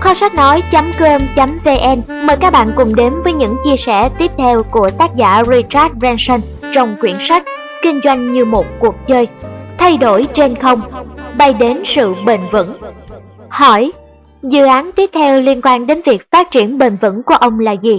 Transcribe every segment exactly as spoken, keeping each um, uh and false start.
Kho sách nói.com.vn mời các bạn cùng đến với những chia sẻ tiếp theo của tác giả Richard Branson trong quyển sách Kinh doanh như một cuộc chơi, thay đổi trên không, bay đến sự bền vững. Hỏi, dự án tiếp theo liên quan đến việc phát triển bền vững của ông là gì?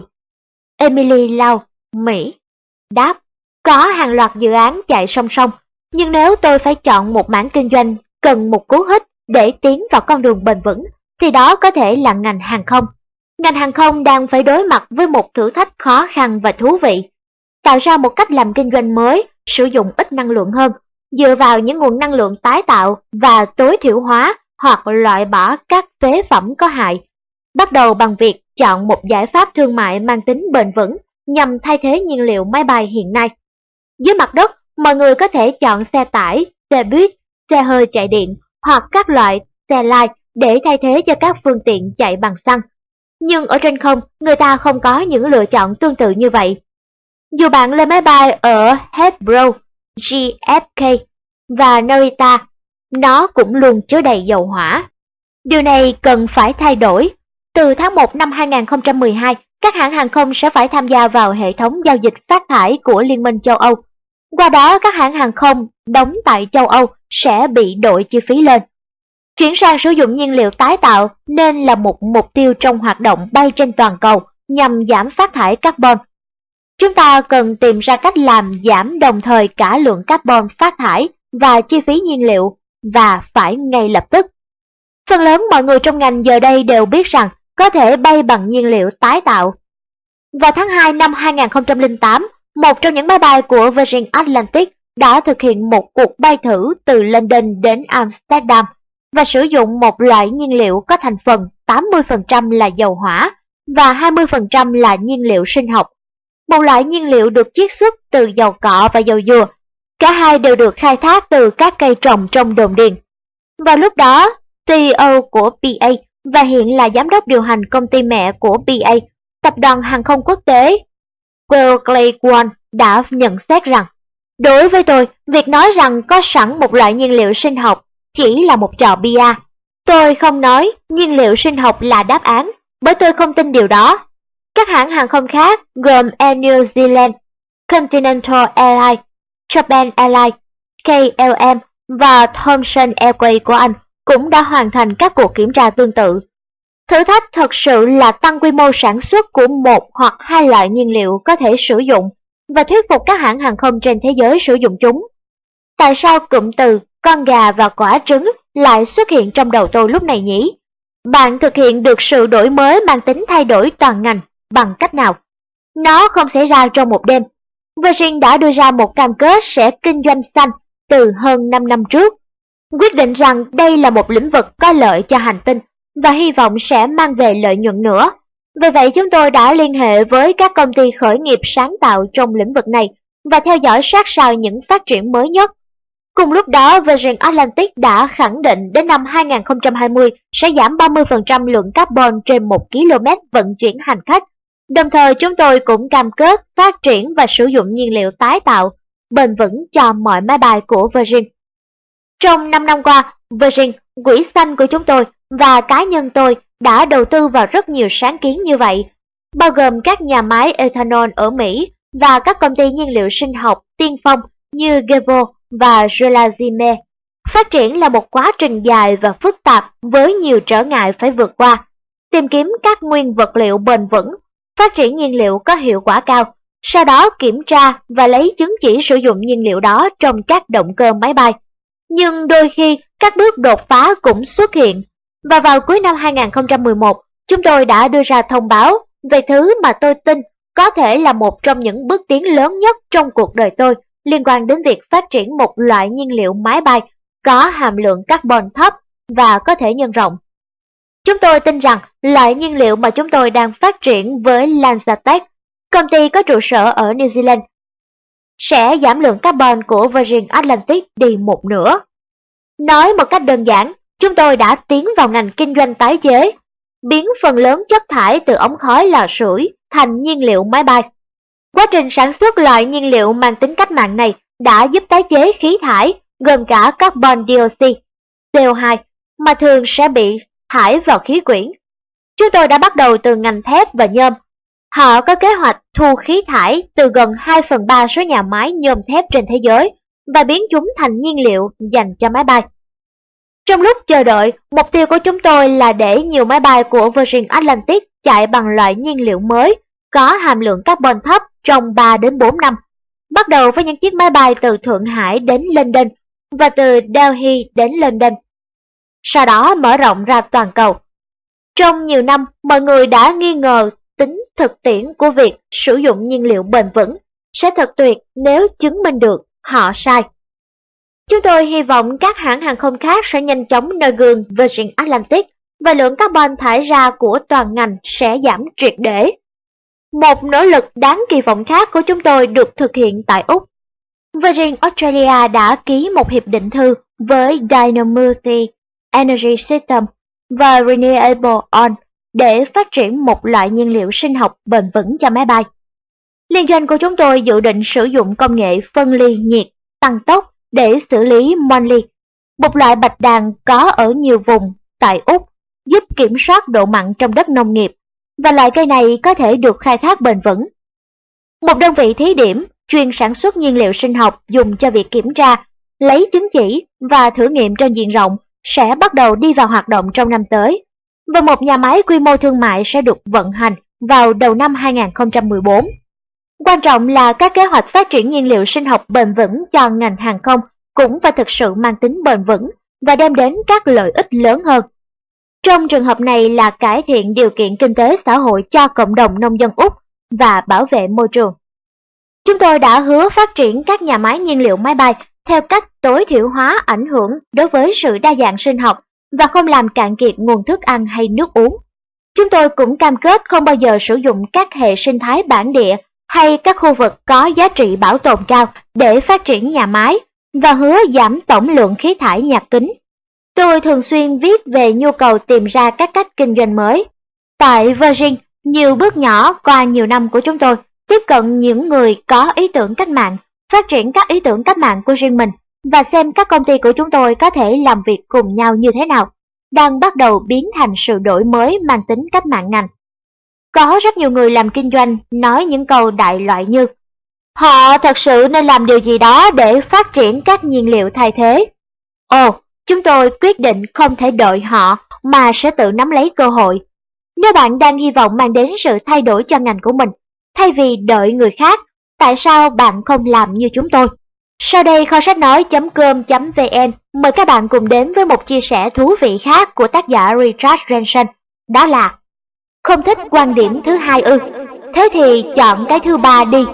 Emily Lau, Mỹ. Đáp, có hàng loạt dự án chạy song song, nhưng nếu tôi phải chọn một mảng kinh doanh cần một cú hích để tiến vào con đường bền vững, thì đó có thể là ngành hàng không. Ngành hàng không đang phải đối mặt với một thử thách khó khăn và thú vị. Tạo ra một cách làm kinh doanh mới, sử dụng ít năng lượng hơn, dựa vào những nguồn năng lượng tái tạo và tối thiểu hóa hoặc loại bỏ các phế phẩm có hại. Bắt đầu bằng việc chọn một giải pháp thương mại mang tính bền vững nhằm thay thế nhiên liệu máy bay hiện nay. Dưới mặt đất, mọi người có thể chọn xe tải, xe buýt, xe hơi chạy điện hoặc các loại xe light để thay thế cho các phương tiện chạy bằng xăng. Nhưng ở trên không, người ta không có những lựa chọn tương tự như vậy. Dù bạn lên máy bay ở Heathrow, J F K và Narita, nó cũng luôn chứa đầy dầu hỏa. Điều này cần phải thay đổi. Từ tháng một năm hai nghìn không trăm mười hai, các hãng hàng không sẽ phải tham gia vào hệ thống giao dịch phát thải của Liên minh châu Âu. Qua đó, các hãng hàng không đóng tại châu Âu sẽ bị đội chi phí lên. Chuyển sang sử dụng nhiên liệu tái tạo nên là một mục tiêu trong hoạt động bay trên toàn cầu nhằm giảm phát thải carbon. Chúng ta cần tìm ra cách làm giảm đồng thời cả lượng carbon phát thải và chi phí nhiên liệu, và phải ngay lập tức. Phần lớn mọi người trong ngành giờ đây đều biết rằng có thể bay bằng nhiên liệu tái tạo. Vào tháng hai năm hai nghìn không trăm lẻ tám, một trong những máy bay của Virgin Atlantic đã thực hiện một cuộc bay thử từ London đến Amsterdam và sử dụng một loại nhiên liệu có thành phần tám mươi phần trăm là dầu hỏa và hai mươi phần trăm là nhiên liệu sinh học. Một loại nhiên liệu được chiết xuất từ dầu cọ và dầu dừa. Cả hai đều được khai thác từ các cây trồng trong đồn điền. Vào lúc đó, C E O của P A và hiện là giám đốc điều hành công ty mẹ của P A, tập đoàn hàng không quốc tế Worldwide One, đã nhận xét rằng, đối với tôi, việc nói rằng có sẵn một loại nhiên liệu sinh học chỉ là một trò bia. Tôi không nói nhiên liệu sinh học là đáp án, bởi tôi không tin điều đó. Các hãng hàng không khác gồm Air New Zealand, Continental Airlines, Japan Airlines, K L M và Thomson Airways của Anh cũng đã hoàn thành các cuộc kiểm tra tương tự. Thử thách thật sự là tăng quy mô sản xuất của một hoặc hai loại nhiên liệu có thể sử dụng và thuyết phục các hãng hàng không trên thế giới sử dụng chúng. Tại sao cụm từ con gà và quả trứng lại xuất hiện trong đầu tôi lúc này nhỉ? Bạn thực hiện được sự đổi mới mang tính thay đổi toàn ngành bằng cách nào? Nó không xảy ra trong một đêm. Virgin đã đưa ra một cam kết sẽ kinh doanh xanh từ hơn năm năm trước, quyết định rằng đây là một lĩnh vực có lợi cho hành tinh và hy vọng sẽ mang về lợi nhuận nữa. Vì vậy chúng tôi đã liên hệ với các công ty khởi nghiệp sáng tạo trong lĩnh vực này và theo dõi sát sao những phát triển mới nhất. Cùng lúc đó, Virgin Atlantic đã khẳng định đến năm hai nghìn không trăm hai mươi sẽ giảm ba mươi phần trăm lượng carbon trên một ki lô mét vận chuyển hành khách. Đồng thời chúng tôi cũng cam kết phát triển và sử dụng nhiên liệu tái tạo bền vững cho mọi máy bay của Virgin. Trong năm năm qua, Virgin, quỹ xanh của chúng tôi và cá nhân tôi đã đầu tư vào rất nhiều sáng kiến như vậy, bao gồm các nhà máy ethanol ở Mỹ và các công ty nhiên liệu sinh học tiên phong như Gevo và Gelazime. Phát triển là một quá trình dài và phức tạp với nhiều trở ngại phải vượt qua. Tìm kiếm các nguyên vật liệu bền vững, phát triển nhiên liệu có hiệu quả cao, sau đó kiểm tra và lấy chứng chỉ sử dụng nhiên liệu đó trong các động cơ máy bay. Nhưng đôi khi các bước đột phá cũng xuất hiện, và vào cuối năm hai nghìn không trăm mười một, chúng tôi đã đưa ra thông báo về thứ mà tôi tin có thể là một trong những bước tiến lớn nhất trong cuộc đời tôi liên quan đến việc phát triển một loại nhiên liệu máy bay có hàm lượng carbon thấp và có thể nhân rộng. Chúng tôi tin rằng loại nhiên liệu mà chúng tôi đang phát triển với LanzaTech, công ty có trụ sở ở New Zealand, sẽ giảm lượng carbon của Virgin Atlantic đi một nửa. Nói một cách đơn giản, chúng tôi đã tiến vào ngành kinh doanh tái chế, biến phần lớn chất thải từ ống khói lò sưởi thành nhiên liệu máy bay. Quá trình sản xuất loại nhiên liệu mang tính cách mạng này đã giúp tái chế khí thải, gồm cả carbon dioxide, C O hai, mà thường sẽ bị thải vào khí quyển. Chúng tôi đã bắt đầu từ ngành thép và nhôm. Họ có kế hoạch thu khí thải từ gần hai phần ba số nhà máy nhôm thép trên thế giới và biến chúng thành nhiên liệu dành cho máy bay. Trong lúc chờ đợi, mục tiêu của chúng tôi là để nhiều máy bay của Virgin Atlantic chạy bằng loại nhiên liệu mới có hàm lượng carbon thấp trong ba đến bốn năm, bắt đầu với những chiếc máy bay từ Thượng Hải đến London và từ Delhi đến London, sau đó mở rộng ra toàn cầu. Trong nhiều năm, mọi người đã nghi ngờ tính thực tiễn của việc sử dụng nhiên liệu bền vững sẽ thật tuyệt nếu chứng minh được họ sai. Chúng tôi hy vọng các hãng hàng không khác sẽ nhanh chóng noi gương Virgin Atlantic và lượng carbon thải ra của toàn ngành sẽ giảm triệt để. Một nỗ lực đáng kỳ vọng khác của chúng tôi được thực hiện tại Úc. Virgin Australia đã ký một hiệp định thư với Dynamulti Energy System và Renewable On để phát triển một loại nhiên liệu sinh học bền vững cho máy bay. Liên doanh của chúng tôi dự định sử dụng công nghệ phân ly nhiệt tăng tốc để xử lý Monley, một loại bạch đàn có ở nhiều vùng tại Úc, giúp kiểm soát độ mặn trong đất nông nghiệp, và loại cây này có thể được khai thác bền vững. Một đơn vị thí điểm chuyên sản xuất nhiên liệu sinh học dùng cho việc kiểm tra, lấy chứng chỉ và thử nghiệm trên diện rộng sẽ bắt đầu đi vào hoạt động trong năm tới, và một nhà máy quy mô thương mại sẽ được vận hành vào đầu năm hai nghìn không trăm mười bốn. Quan trọng là các kế hoạch phát triển nhiên liệu sinh học bền vững cho ngành hàng không cũng phải thực sự mang tính bền vững và đem đến các lợi ích lớn hơn. Trong trường hợp này là cải thiện điều kiện kinh tế xã hội cho cộng đồng nông dân Úc và bảo vệ môi trường. Chúng tôi đã hứa phát triển các nhà máy nhiên liệu máy bay theo cách tối thiểu hóa ảnh hưởng đối với sự đa dạng sinh học và không làm cạn kiệt nguồn thức ăn hay nước uống. Chúng tôi cũng cam kết không bao giờ sử dụng các hệ sinh thái bản địa hay các khu vực có giá trị bảo tồn cao để phát triển nhà máy và hứa giảm tổng lượng khí thải nhà kính. Tôi thường xuyên viết về nhu cầu tìm ra các cách kinh doanh mới. Tại Virgin, nhiều bước nhỏ qua nhiều năm của chúng tôi tiếp cận những người có ý tưởng cách mạng, phát triển các ý tưởng cách mạng của riêng mình và xem các công ty của chúng tôi có thể làm việc cùng nhau như thế nào, đang bắt đầu biến thành sự đổi mới mang tính cách mạng ngành. Có rất nhiều người làm kinh doanh nói những câu đại loại như họ thật sự nên làm điều gì đó để phát triển các nhiên liệu thay thế. Ồ, chúng tôi quyết định không thể đợi họ mà sẽ tự nắm lấy cơ hội. Nếu bạn đang hy vọng mang đến sự thay đổi cho ngành của mình, thay vì đợi người khác, tại sao bạn không làm như chúng tôi? Sau đây kho sách nói chấm com chấm vn mời các bạn cùng đến với một chia sẻ thú vị khác của tác giả Richard Branson, đó là không thích quan điểm thứ hai ư? Thế thì chọn cái thứ ba đi.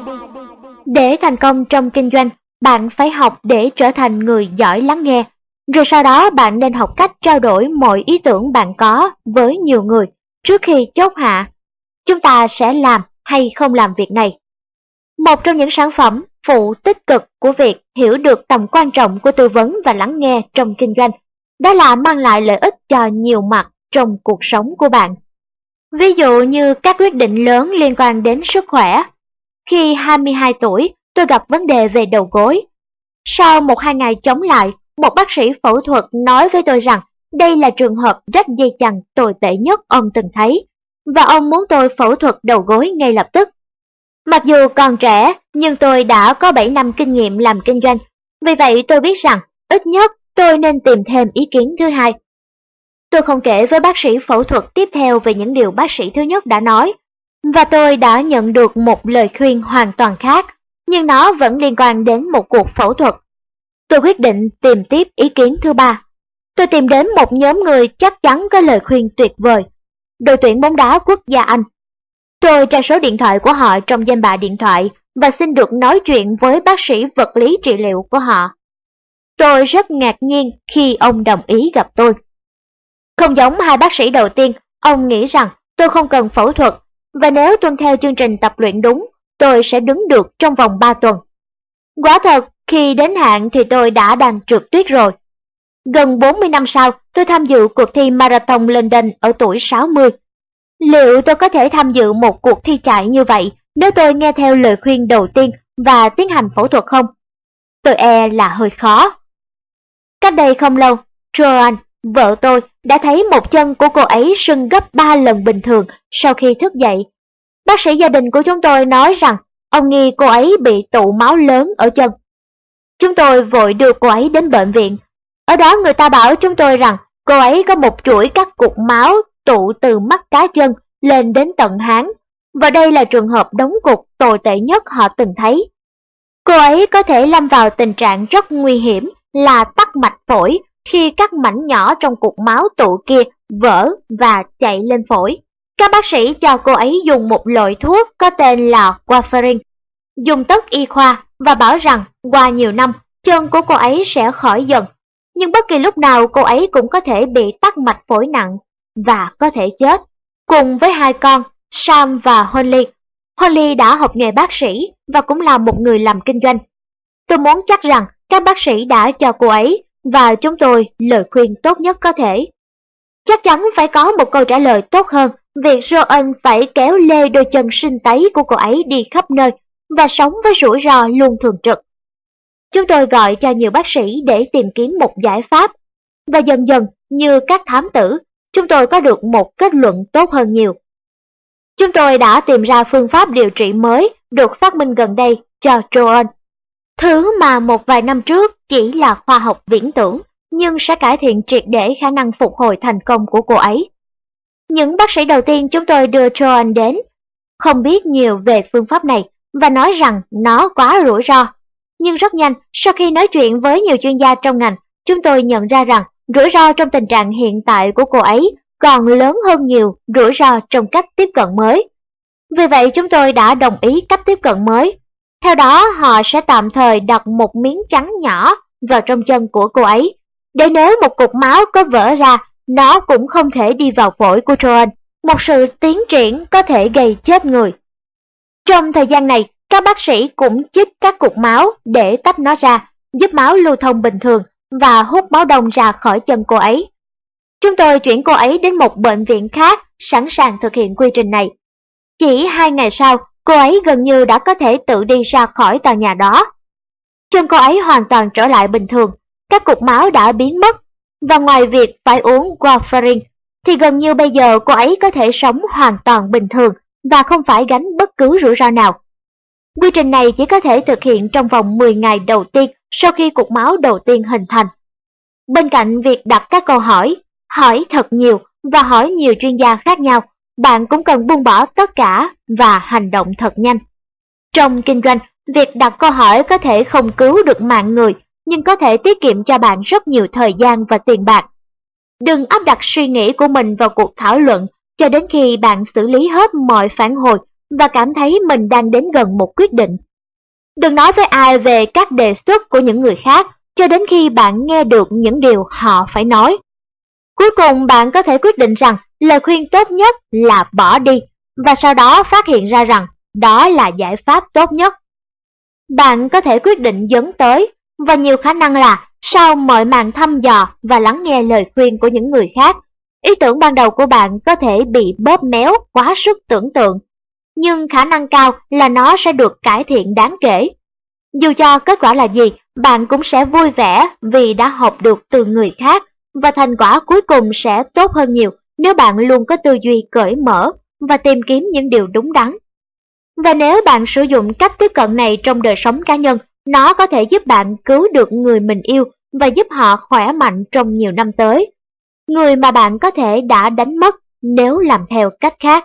Để thành công trong kinh doanh, bạn phải học để trở thành người giỏi lắng nghe. Rồi sau đó bạn nên học cách trao đổi mọi ý tưởng bạn có với nhiều người trước khi chốt hạ chúng ta sẽ làm hay không làm việc này. Một trong những sản phẩm phụ tích cực của việc hiểu được tầm quan trọng của tư vấn và lắng nghe trong kinh doanh, đó là mang lại lợi ích cho nhiều mặt trong cuộc sống của bạn. Ví dụ như các quyết định lớn liên quan đến sức khỏe. Khi hai mươi hai tuổi, tôi gặp vấn đề về đầu gối. Sau một hai ngày chống lại, một bác sĩ phẫu thuật nói với tôi rằng đây là trường hợp rách dây chằng tồi tệ nhất ông từng thấy, và ông muốn tôi phẫu thuật đầu gối ngay lập tức. Mặc dù còn trẻ, nhưng tôi đã có bảy năm kinh nghiệm làm kinh doanh, vì vậy tôi biết rằng ít nhất tôi nên tìm thêm ý kiến thứ hai. Tôi không kể với bác sĩ phẫu thuật tiếp theo về những điều bác sĩ thứ nhất đã nói, và tôi đã nhận được một lời khuyên hoàn toàn khác, nhưng nó vẫn liên quan đến một cuộc phẫu thuật. Tôi quyết định tìm tiếp ý kiến thứ ba. Tôi tìm đến một nhóm người chắc chắn có lời khuyên tuyệt vời, đội tuyển bóng đá quốc gia Anh. Tôi tra số điện thoại của họ trong danh bạ điện thoại và xin được nói chuyện với bác sĩ vật lý trị liệu của họ. Tôi rất ngạc nhiên khi ông đồng ý gặp tôi. Không giống hai bác sĩ đầu tiên, ông nghĩ rằng tôi không cần phẫu thuật, và nếu tuân theo chương trình tập luyện đúng, tôi sẽ đứng được trong vòng ba tuần. Quả thật, khi đến hạn thì tôi đã đang trượt tuyết rồi. Gần bốn mươi năm sau, tôi tham dự cuộc thi Marathon London ở tuổi sáu mươi. Liệu tôi có thể tham dự một cuộc thi chạy như vậy nếu tôi nghe theo lời khuyên đầu tiên và tiến hành phẫu thuật không? Tôi e là hơi khó. Cách đây không lâu, Joanne, vợ tôi, đã thấy một chân của cô ấy sưng gấp ba lần bình thường sau khi thức dậy. Bác sĩ gia đình của chúng tôi nói rằng ông nghi cô ấy bị tụ máu lớn ở chân. Chúng tôi vội đưa cô ấy đến bệnh viện. Ở đó người ta bảo chúng tôi rằng cô ấy có một chuỗi các cục máu tụ từ mắt cá chân lên đến tận háng, và đây là trường hợp đóng cục tồi tệ nhất họ từng thấy. Cô ấy có thể lâm vào tình trạng rất nguy hiểm là tắc mạch phổi khi các mảnh nhỏ trong cục máu tụ kia vỡ và chạy lên phổi. Các bác sĩ cho cô ấy dùng một loại thuốc có tên là warfarin, dùng tất y khoa, và bảo rằng qua nhiều năm chân của cô ấy sẽ khỏi dần. Nhưng bất kỳ lúc nào cô ấy cũng có thể bị tắc mạch phổi nặng và có thể chết. Cùng với hai con, Sam và Holly. Holly đã học nghề bác sĩ và cũng là một người làm kinh doanh. Tôi muốn chắc rằng các bác sĩ đã cho cô ấy và chúng tôi lời khuyên tốt nhất có thể. Chắc chắn phải có một câu trả lời tốt hơn việc Joan phải kéo lê đôi chân sinh tấy của cô ấy đi khắp nơi và sống với rủi ro luôn thường trực. Chúng tôi gọi cho nhiều bác sĩ để tìm kiếm một giải pháp, và dần dần như các thám tử, chúng tôi có được một kết luận tốt hơn nhiều. Chúng tôi đã tìm ra phương pháp điều trị mới được phát minh gần đây cho Joan. Thứ mà một vài năm trước chỉ là khoa học viễn tưởng, nhưng sẽ cải thiện triệt để khả năng phục hồi thành công của cô ấy. Những bác sĩ đầu tiên chúng tôi đưa Joan đến không biết nhiều về phương pháp này và nói rằng nó quá rủi ro. Nhưng rất nhanh, sau khi nói chuyện với nhiều chuyên gia trong ngành, chúng tôi nhận ra rằng rủi ro trong tình trạng hiện tại của cô ấy còn lớn hơn nhiều rủi ro trong cách tiếp cận mới. Vì vậy chúng tôi đã đồng ý cách tiếp cận mới. Theo đó, họ sẽ tạm thời đặt một miếng trắng nhỏ vào trong chân của cô ấy, để nếu một cục máu có vỡ ra, nó cũng không thể đi vào phổi của Joan, một sự tiến triển có thể gây chết người. Trong thời gian này, các bác sĩ cũng chích các cục máu để tách nó ra, giúp máu lưu thông bình thường và hút máu đông ra khỏi chân cô ấy. Chúng tôi chuyển cô ấy đến một bệnh viện khác sẵn sàng thực hiện quy trình này. Chỉ hai ngày sau, cô ấy gần như đã có thể tự đi ra khỏi tòa nhà đó. Chân cô ấy hoàn toàn trở lại bình thường, các cục máu đã biến mất, và ngoài việc phải uống warfarin, thì gần như bây giờ cô ấy có thể sống hoàn toàn bình thường và không phải gánh bất cứ rủi ro nào. Quy trình này chỉ có thể thực hiện trong vòng mười ngày đầu tiên sau khi cục máu đầu tiên hình thành. Bên cạnh việc đặt các câu hỏi, hỏi thật nhiều và hỏi nhiều chuyên gia khác nhau, bạn cũng cần buông bỏ tất cả và hành động thật nhanh. Trong kinh doanh, việc đặt câu hỏi có thể không cứu được mạng người, nhưng có thể tiết kiệm cho bạn rất nhiều thời gian và tiền bạc. Đừng áp đặt suy nghĩ của mình vào cuộc thảo luận cho đến khi bạn xử lý hết mọi phản hồi và cảm thấy mình đang đến gần một quyết định. Đừng nói với ai về các đề xuất của những người khác cho đến khi bạn nghe được những điều họ phải nói. Cuối cùng bạn có thể quyết định rằng lời khuyên tốt nhất là bỏ đi, và sau đó phát hiện ra rằng đó là giải pháp tốt nhất. Bạn có thể quyết định dẫn tới, và nhiều khả năng là sau mọi màn thăm dò và lắng nghe lời khuyên của những người khác, ý tưởng ban đầu của bạn có thể bị bóp méo quá sức tưởng tượng, nhưng khả năng cao là nó sẽ được cải thiện đáng kể. Dù cho kết quả là gì, bạn cũng sẽ vui vẻ vì đã học được từ người khác, và thành quả cuối cùng sẽ tốt hơn nhiều nếu bạn luôn có tư duy cởi mở và tìm kiếm những điều đúng đắn. Và nếu bạn sử dụng cách tiếp cận này trong đời sống cá nhân, nó có thể giúp bạn cứu được người mình yêu và giúp họ khỏe mạnh trong nhiều năm tới. Người mà bạn có thể đã đánh mất nếu làm theo cách khác.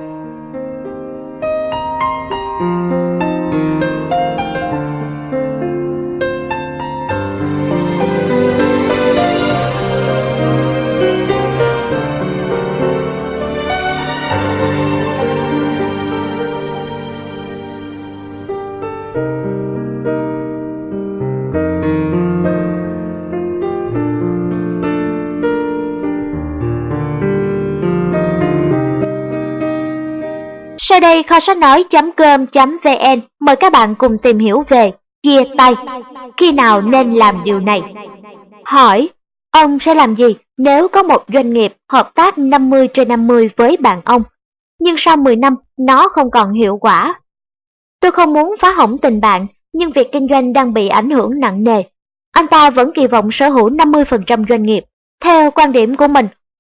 Sau đây kho sách nói chấm com chấm vn mời các bạn cùng tìm hiểu về chia tay. Khi nào nên làm điều này? Hỏi, ông sẽ làm gì nếu có một doanh nghiệp hợp tác năm mươi trên năm mươi với bạn ông, nhưng sau mười năm nó không còn hiệu quả? Tôi không muốn phá hỏng tình bạn, nhưng việc kinh doanh đang bị ảnh hưởng nặng nề. Anh ta vẫn kỳ vọng sở hữu năm mươi phần trăm doanh nghiệp. Theo quan điểm của mình,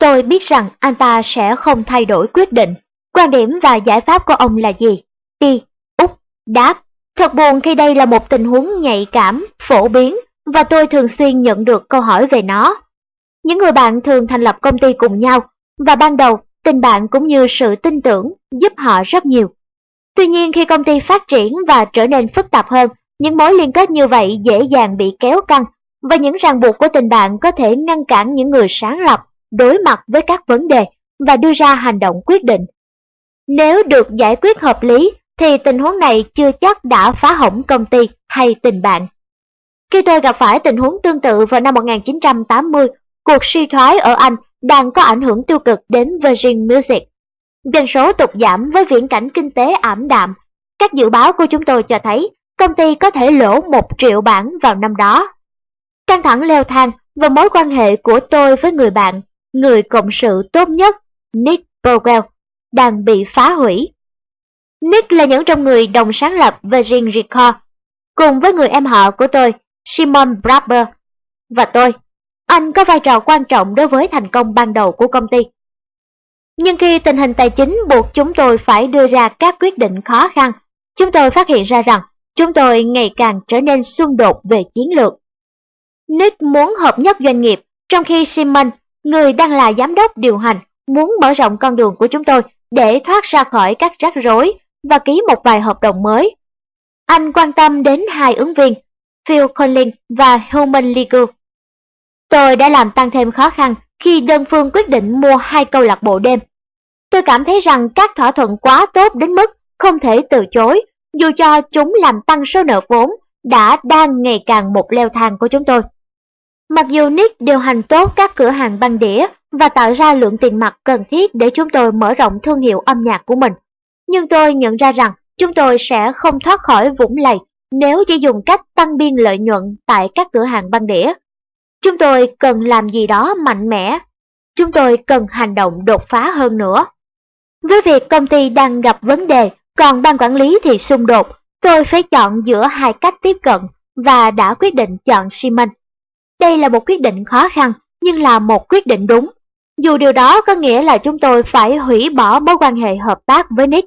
Tôi biết rằng anh ta sẽ không thay đổi quyết định. Quan điểm và giải pháp của ông là gì? Y, Úc, đáp. Thật buồn khi đây là một tình huống nhạy cảm, phổ biến, và tôi thường xuyên nhận được câu hỏi về nó. Những người bạn thường thành lập công ty cùng nhau, và ban đầu, tình bạn cũng như sự tin tưởng giúp họ rất nhiều. Tuy nhiên khi công ty phát triển và trở nên phức tạp hơn, những mối liên kết như vậy dễ dàng bị kéo căng, và những ràng buộc của tình bạn có thể ngăn cản những người sáng lập đối mặt với các vấn đề và đưa ra hành động quyết định. Nếu được giải quyết hợp lý, thì tình huống này chưa chắc đã phá hỏng công ty hay tình bạn. Khi tôi gặp phải tình huống tương tự vào năm một nghìn chín trăm tám mươi, cuộc suy thoái ở Anh đang có ảnh hưởng tiêu cực đến Virgin Music. Doanh số tụt giảm với viễn cảnh kinh tế ảm đạm. Các dự báo của chúng tôi cho thấy công ty có thể lỗ một triệu bảng vào năm đó. Căng thẳng leo thang và mối quan hệ của tôi với người bạn, người cộng sự tốt nhất, Nick Bowell, đang bị phá hủy. Nick là những trong người đồng sáng lập Virgin Records, cùng với người em họ của tôi, Simon Barber, và tôi. Anh có vai trò quan trọng đối với thành công ban đầu của công ty. Nhưng khi tình hình tài chính buộc chúng tôi phải đưa ra các quyết định khó khăn, chúng tôi phát hiện ra rằng chúng tôi ngày càng trở nên xung đột về chiến lược. Nick muốn hợp nhất doanh nghiệp, trong khi Simon, người đang là giám đốc điều hành, muốn mở rộng con đường của chúng tôi để thoát ra khỏi các rắc rối và ký một vài hợp đồng mới. Anh quan tâm đến hai ứng viên, Phil Collins và Human Legal. Tôi đã làm tăng thêm khó khăn khi đơn phương quyết định mua hai câu lạc bộ đêm. Tôi cảm thấy rằng các thỏa thuận quá tốt đến mức không thể từ chối, dù cho chúng làm tăng số nợ vốn đã đang ngày càng một leo thang của chúng tôi. Mặc dù Nick điều hành tốt các cửa hàng băng đĩa và tạo ra lượng tiền mặt cần thiết để chúng tôi mở rộng thương hiệu âm nhạc của mình, nhưng tôi nhận ra rằng chúng tôi sẽ không thoát khỏi vũng lầy nếu chỉ dùng cách tăng biên lợi nhuận tại các cửa hàng băng đĩa. Chúng tôi cần làm gì đó mạnh mẽ. Chúng tôi cần hành động đột phá hơn nữa. Với việc công ty đang gặp vấn đề, còn ban quản lý thì xung đột, tôi phải chọn giữa hai cách tiếp cận và đã quyết định chọn Simon. Đây là một quyết định khó khăn, nhưng là một quyết định đúng. Dù điều đó có nghĩa là chúng tôi phải hủy bỏ mối quan hệ hợp tác với Nick.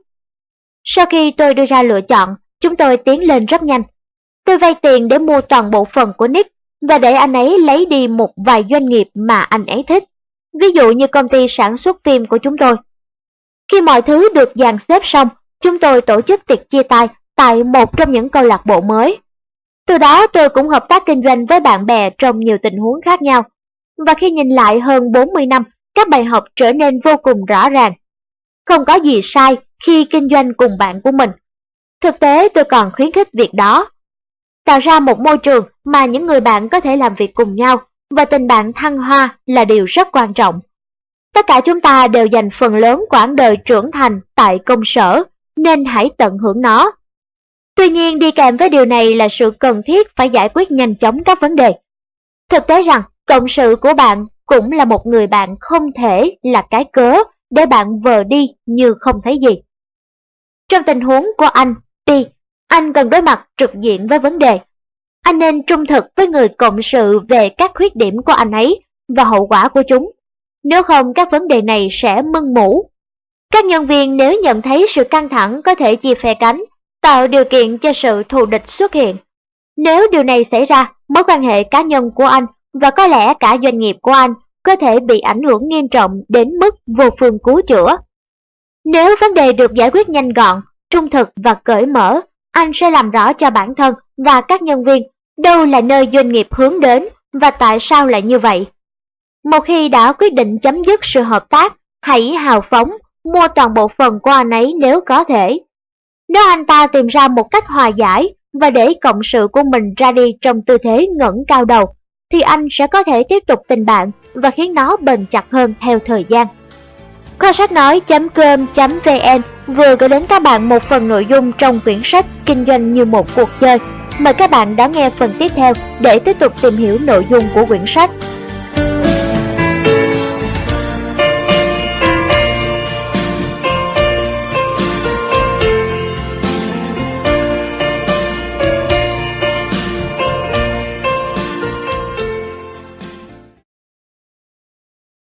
Sau khi tôi đưa ra lựa chọn, chúng tôi tiến lên rất nhanh. Tôi vay tiền để mua toàn bộ phần của Nick và để anh ấy lấy đi một vài doanh nghiệp mà anh ấy thích, ví dụ như công ty sản xuất phim của chúng tôi. Khi mọi thứ được dàn xếp xong, chúng tôi tổ chức tiệc chia tay tại một trong những câu lạc bộ mới. Từ đó tôi cũng hợp tác kinh doanh với bạn bè trong nhiều tình huống khác nhau. Và khi nhìn lại hơn bốn mươi năm, các bài học trở nên vô cùng rõ ràng. Không có gì sai khi kinh doanh cùng bạn của mình. Thực tế tôi còn khuyến khích việc đó. Tạo ra một môi trường mà những người bạn có thể làm việc cùng nhau và tình bạn thăng hoa là điều rất quan trọng. Tất cả chúng ta đều dành phần lớn quãng đời trưởng thành tại công sở, nên hãy tận hưởng nó. Tuy nhiên đi kèm với điều này là sự cần thiết phải giải quyết nhanh chóng các vấn đề. Thực tế rằng, cộng sự của bạn cũng là một người bạn không thể là cái cớ để bạn vờ đi như không thấy gì. Trong tình huống của anh, P, anh cần đối mặt trực diện với vấn đề. Anh nên trung thực với người cộng sự về các khuyết điểm của anh ấy và hậu quả của chúng. Nếu không, các vấn đề này sẽ mưng mủ. Các nhân viên nếu nhận thấy sự căng thẳng có thể chia phe cánh, tạo điều kiện cho sự thù địch xuất hiện. Nếu điều này xảy ra, mối quan hệ cá nhân của anh và có lẽ cả doanh nghiệp của anh có thể bị ảnh hưởng nghiêm trọng đến mức vô phương cứu chữa. Nếu vấn đề được giải quyết nhanh gọn, trung thực và cởi mở, anh sẽ làm rõ cho bản thân và các nhân viên đâu là nơi doanh nghiệp hướng đến và tại sao lại như vậy. Một khi đã quyết định chấm dứt sự hợp tác, hãy hào phóng mua toàn bộ phần của anh ấy nếu có thể. Nếu anh ta tìm ra một cách hòa giải và để cộng sự của mình ra đi trong tư thế ngẩng cao đầu, thì anh sẽ có thể tiếp tục tình bạn và khiến nó bền chặt hơn theo thời gian. Kho sách nói chấm com chấm vn vừa gửi đến các bạn một phần nội dung trong quyển sách Kinh doanh như một cuộc chơi. Mời các bạn đón nghe phần tiếp theo để tiếp tục tìm hiểu nội dung của quyển sách.